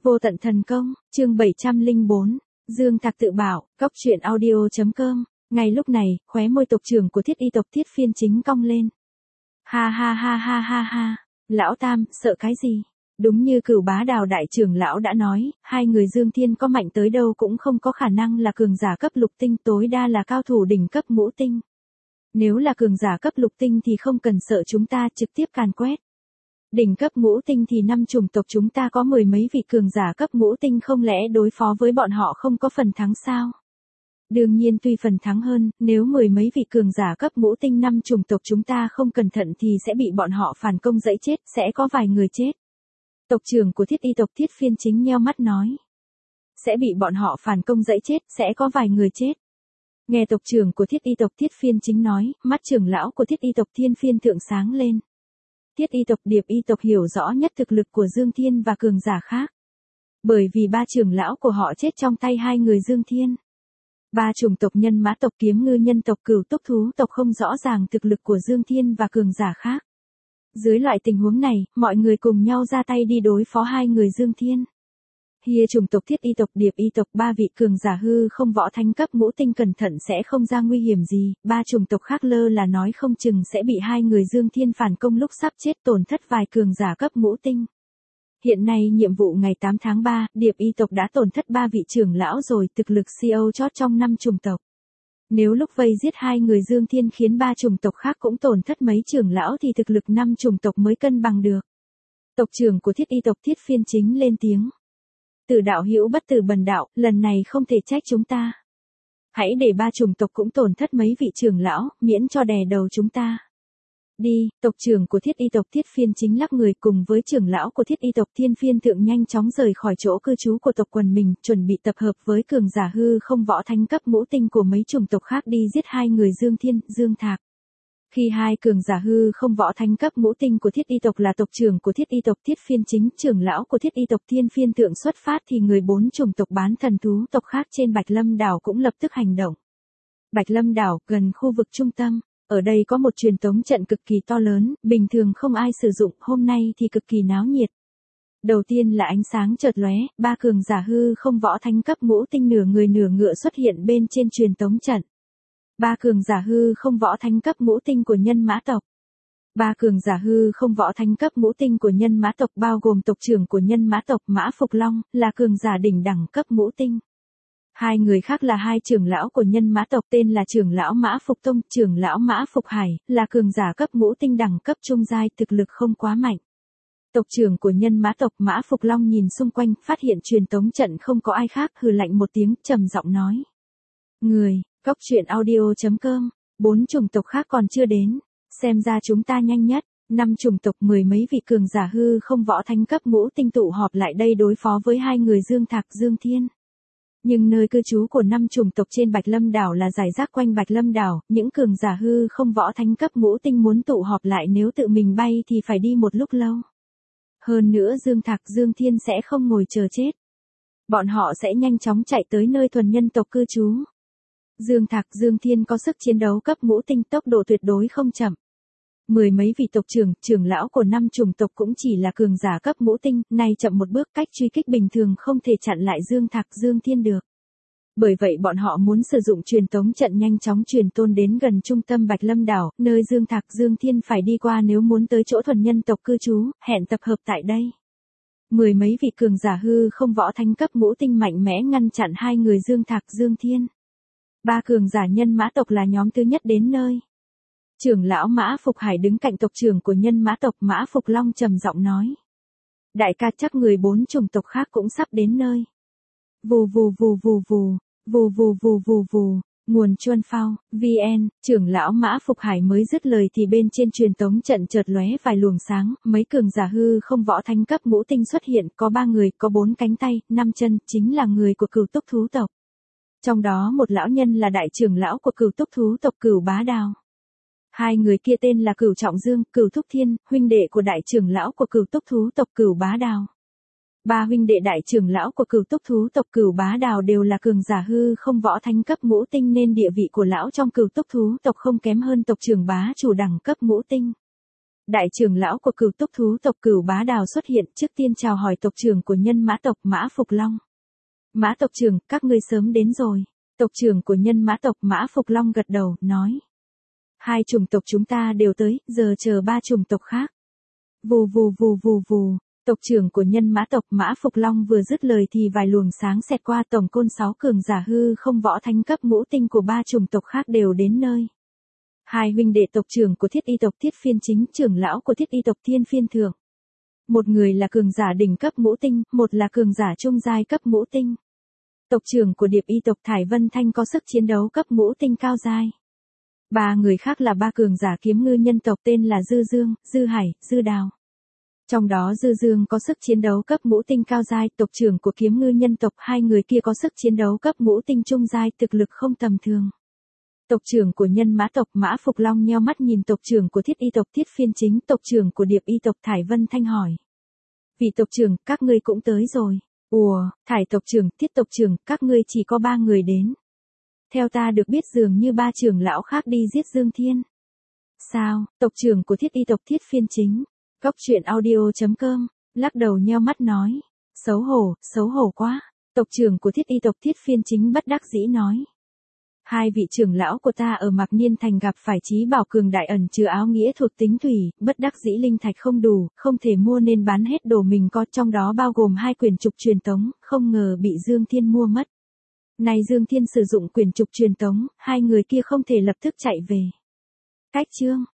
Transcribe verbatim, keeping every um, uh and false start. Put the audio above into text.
Vô tận thần công, chương bảy trăm lẻ bốn, Dương Thạc tự bảo, cóc truyện audio.com. Ngay lúc này, khóe môi tộc trưởng của Thiết Y tộc Thiết Phiên Chính cong lên. Ha ha ha ha ha ha, lão tam, sợ cái gì? Đúng như Cửu Bá Đào đại trưởng lão đã nói, hai người Dương Thiên có mạnh tới đâu cũng không có khả năng là cường giả cấp lục tinh, tối đa là cao thủ đỉnh cấp ngũ tinh. Nếu là cường giả cấp lục tinh thì không cần sợ chúng ta trực tiếp càn quét. Đỉnh cấp ngũ tinh thì năm chủng tộc chúng ta có mười mấy vị cường giả cấp ngũ tinh, không lẽ đối phó với bọn họ không có phần thắng sao? Đương nhiên tuy phần thắng hơn, nếu mười mấy vị cường giả cấp ngũ tinh năm chủng tộc chúng ta không cẩn thận thì sẽ bị bọn họ phản công dẫy chết, sẽ có vài người chết. Tộc trưởng của Thiết Y tộc Thiết Phiên Chính nheo mắt nói. Sẽ bị bọn họ phản công dẫy chết, sẽ có vài người chết. Nghe tộc trưởng của Thiết Y tộc Thiết Phiên Chính nói, mắt trưởng lão của Thiết Y tộc Thiên Phiên Thượng sáng lên. Thiết Y tộc Điệp Y tộc hiểu rõ nhất thực lực của Dương Thiên và cường giả khác. Bởi vì ba trưởng lão của họ chết trong tay hai người Dương Thiên. Ba chủng tộc Nhân Mã tộc, Kiếm Ngư nhân tộc, Cửu Túc Thú tộc không rõ ràng thực lực của Dương Thiên và cường giả khác. Dưới loại tình huống này, mọi người cùng nhau ra tay đi đối phó hai người Dương Thiên. Hia chủng tộc Thiết Y tộc Điệp Y tộc ba vị cường giả hư không võ thánh cấp ngũ tinh cẩn thận sẽ không ra nguy hiểm gì, ba chủng tộc khác lơ là nói không chừng sẽ bị hai người Dương Thiên phản công lúc sắp chết, tổn thất vài cường giả cấp ngũ tinh. Hiện nay nhiệm vụ ngày tám tháng ba, Điệp Y tộc đã tổn thất ba vị trưởng lão rồi, thực lực xê e ô chót trong năm chủng tộc. Nếu lúc vây giết hai người Dương Thiên khiến ba chủng tộc khác cũng tổn thất mấy trưởng lão thì thực lực năm chủng tộc mới cân bằng được. Tộc trưởng của Thiết Y tộc Thiết Phiên Chính lên tiếng. Từ đạo hữu bất tử bần đạo, lần này không thể trách chúng ta. Hãy để ba chủng tộc cũng tổn thất mấy vị trưởng lão, miễn cho đè đầu chúng ta. Đi, tộc trưởng của Thiết Y tộc Thiết Phiên Chính lắc người cùng với trưởng lão của Thiết Y tộc Thiên Phiên Thượng nhanh chóng rời khỏi chỗ cư trú của tộc quần mình, chuẩn bị tập hợp với cường giả hư không võ thánh cấp ngũ tinh của mấy chủng tộc khác đi giết hai người Dương Thiên, Dương Thạc. Khi hai cường giả hư không võ thánh cấp ngũ tinh của Thiết Y tộc là tộc trưởng của Thiết Y tộc Thiết Phiên Chính, trưởng lão của Thiết Y tộc Thiên Phiên Thượng xuất phát thì người bốn chủng tộc bán thần thú tộc khác trên Bạch Lâm đảo cũng lập tức hành động. Bạch Lâm đảo, gần khu vực trung tâm. Ở đây có một truyền tống trận cực kỳ to lớn, bình thường không ai sử dụng, hôm nay thì cực kỳ náo nhiệt. Đầu tiên là ánh sáng chợt lóe, ba cường giả hư không võ thánh cấp ngũ tinh nửa người nửa ngựa xuất hiện bên trên truyền tống trận. Ba cường giả hư không võ thánh cấp ngũ tinh của Nhân Mã tộc. Ba cường giả hư không võ thánh cấp ngũ tinh của Nhân Mã tộc bao gồm tộc trưởng của Nhân Mã tộc Mã Phục Long, là cường giả đỉnh đẳng cấp ngũ tinh. Hai người khác là hai trưởng lão của Nhân Mã tộc, tên là trưởng lão Mã Phục Tông, trưởng lão Mã Phục Hải, là cường giả cấp ngũ tinh đẳng cấp trung giai, thực lực không quá mạnh. Tộc trưởng của Nhân Mã tộc Mã Phục Long nhìn xung quanh, phát hiện truyền tống trận không có ai khác, hừ lạnh một tiếng, trầm giọng nói. Người, cóc truyện audio.com, bốn chủng tộc khác còn chưa đến, xem ra chúng ta nhanh nhất. Năm chủng tộc mười mấy vị cường giả hư không võ thánh cấp ngũ tinh tụ họp lại đây đối phó với hai người Dương Thạc, Dương Thiên. Nhưng nơi cư trú của năm chủng tộc trên Bạch Lâm đảo là rải rác quanh Bạch Lâm đảo, những cường giả hư không võ thánh cấp ngũ tinh muốn tụ họp lại nếu tự mình bay thì phải đi một lúc lâu. Hơn nữa Dương Thạc, Dương Thiên sẽ không ngồi chờ chết. Bọn họ sẽ nhanh chóng chạy tới nơi thuần nhân tộc cư trú. Dương Thạc, Dương Thiên có sức chiến đấu cấp ngũ tinh, tốc độ tuyệt đối không chậm. Mười mấy vị tộc trưởng, trưởng lão của năm chủng tộc cũng chỉ là cường giả cấp ngũ tinh, nay chậm một bước, cách truy kích bình thường không thể chặn lại Dương Thạc, Dương Thiên được. Bởi vậy bọn họ muốn sử dụng truyền tống trận nhanh chóng truyền tôn đến gần trung tâm Bạch Lâm đảo, nơi Dương Thạc, Dương Thiên phải đi qua nếu muốn tới chỗ thuần nhân tộc cư trú, hẹn tập hợp tại đây. Mười mấy vị cường giả hư không võ thánh cấp ngũ tinh mạnh mẽ ngăn chặn hai người Dương Thạc, Dương Thiên. Ba cường giả Nhân Mã tộc là nhóm thứ nhất đến nơi. Trưởng lão Mã Phục Hải đứng cạnh tộc trưởng của Nhân Mã tộc Mã Phục Long trầm giọng nói. Đại ca, chắc người bốn chủng tộc khác cũng sắp đến nơi. Vù vù vù vù vù, vù vù vù vù vù, nguồn chuân phao, vn, trưởng lão Mã Phục Hải mới dứt lời thì bên trên truyền tống trận chợt lóe vài luồng sáng, mấy cường giả hư không võ thánh cấp ngũ tinh xuất hiện, có ba người, có bốn cánh tay, năm chân, chính là người của Cửu Túc Thú tộc. Trong đó một lão nhân là đại trưởng lão của Cửu Túc Thú tộc Cửu Bá Đào. Hai người kia tên là Cửu Trọng Dương, Cửu Thúc Thiên, huynh đệ của đại trưởng lão của Cửu Túc Thú tộc Cửu Bá Đào. Ba huynh đệ đại trưởng lão của Cửu Túc Thú tộc Cửu Bá Đào đều là cường giả hư không võ thánh cấp ngũ tinh nên địa vị của lão trong Cửu Túc Thú tộc không kém hơn tộc trưởng bá chủ đẳng cấp ngũ tinh. Đại trưởng lão của Cửu Túc thú tộc Cửu Bá Đào xuất hiện, trước tiên chào hỏi tộc trưởng của Nhân Mã tộc Mã Phục Long. Mã tộc trưởng, các ngươi sớm đến rồi. Tộc trưởng của Nhân Mã tộc Mã Phục Long gật đầu, nói. Hai chủng tộc chúng ta đều tới, giờ chờ ba chủng tộc khác. Vù vù vù vù vù, tộc trưởng của Nhân Mã tộc Mã Phục Long vừa dứt lời thì vài luồng sáng xẹt qua, tổng côn sáu cường giả hư không võ thánh cấp ngũ tinh của ba chủng tộc khác đều đến nơi. Hai huynh đệ tộc trưởng của Thiết Y tộc Thiết Phiên Chính, trưởng lão của Thiết Y tộc Thiên Phiên Thượng. Một người là cường giả đỉnh cấp ngũ tinh, một là cường giả trung giai cấp ngũ tinh. Tộc trưởng của Điệp Y tộc Thải Vân Thanh có sức chiến đấu cấp ngũ tinh cao giai. Ba người khác là ba cường giả kiếm ngư nhân tộc tên là Dư Dương, Dư Hải, Dư Đào. Trong đó Dư Dương có sức chiến đấu cấp ngũ tinh cao giai, tộc trưởng của kiếm ngư nhân tộc, hai người kia có sức chiến đấu cấp ngũ tinh trung giai, thực lực không tầm thường. Tộc trưởng của Nhân Mã tộc Mã Phục Long nheo mắt nhìn tộc trưởng của Thiết Y tộc Thiết Phiên Chính, tộc trưởng của Điệp Y tộc Thải Vân Thanh hỏi. Vị tộc trưởng, các ngươi cũng tới rồi. Ủa, Thải tộc trưởng, Thiết tộc trưởng, các ngươi chỉ có ba người đến. Theo ta được biết dường như ba trưởng lão khác đi giết Dương Thiên. Sao, tộc trưởng của Thiết Y tộc Thiết Phiên Chính. Góc truyện audio chấm com, lắc đầu nheo mắt nói. Xấu hổ, xấu hổ quá. Tộc trưởng của Thiết Y tộc Thiết Phiên Chính bất đắc dĩ nói. Hai vị trưởng lão của ta ở Mạc Niên Thành gặp phải trí bảo cường đại ẩn chứa áo nghĩa thuộc tính thủy, bất đắc dĩ linh thạch không đủ, không thể mua nên bán hết đồ mình có, trong đó bao gồm hai quyển trục truyền tống, không ngờ bị Dương Thiên mua mất. Này Dương Thiên sử dụng quyển trục truyền tống, hai người kia không thể lập tức chạy về. Cách chương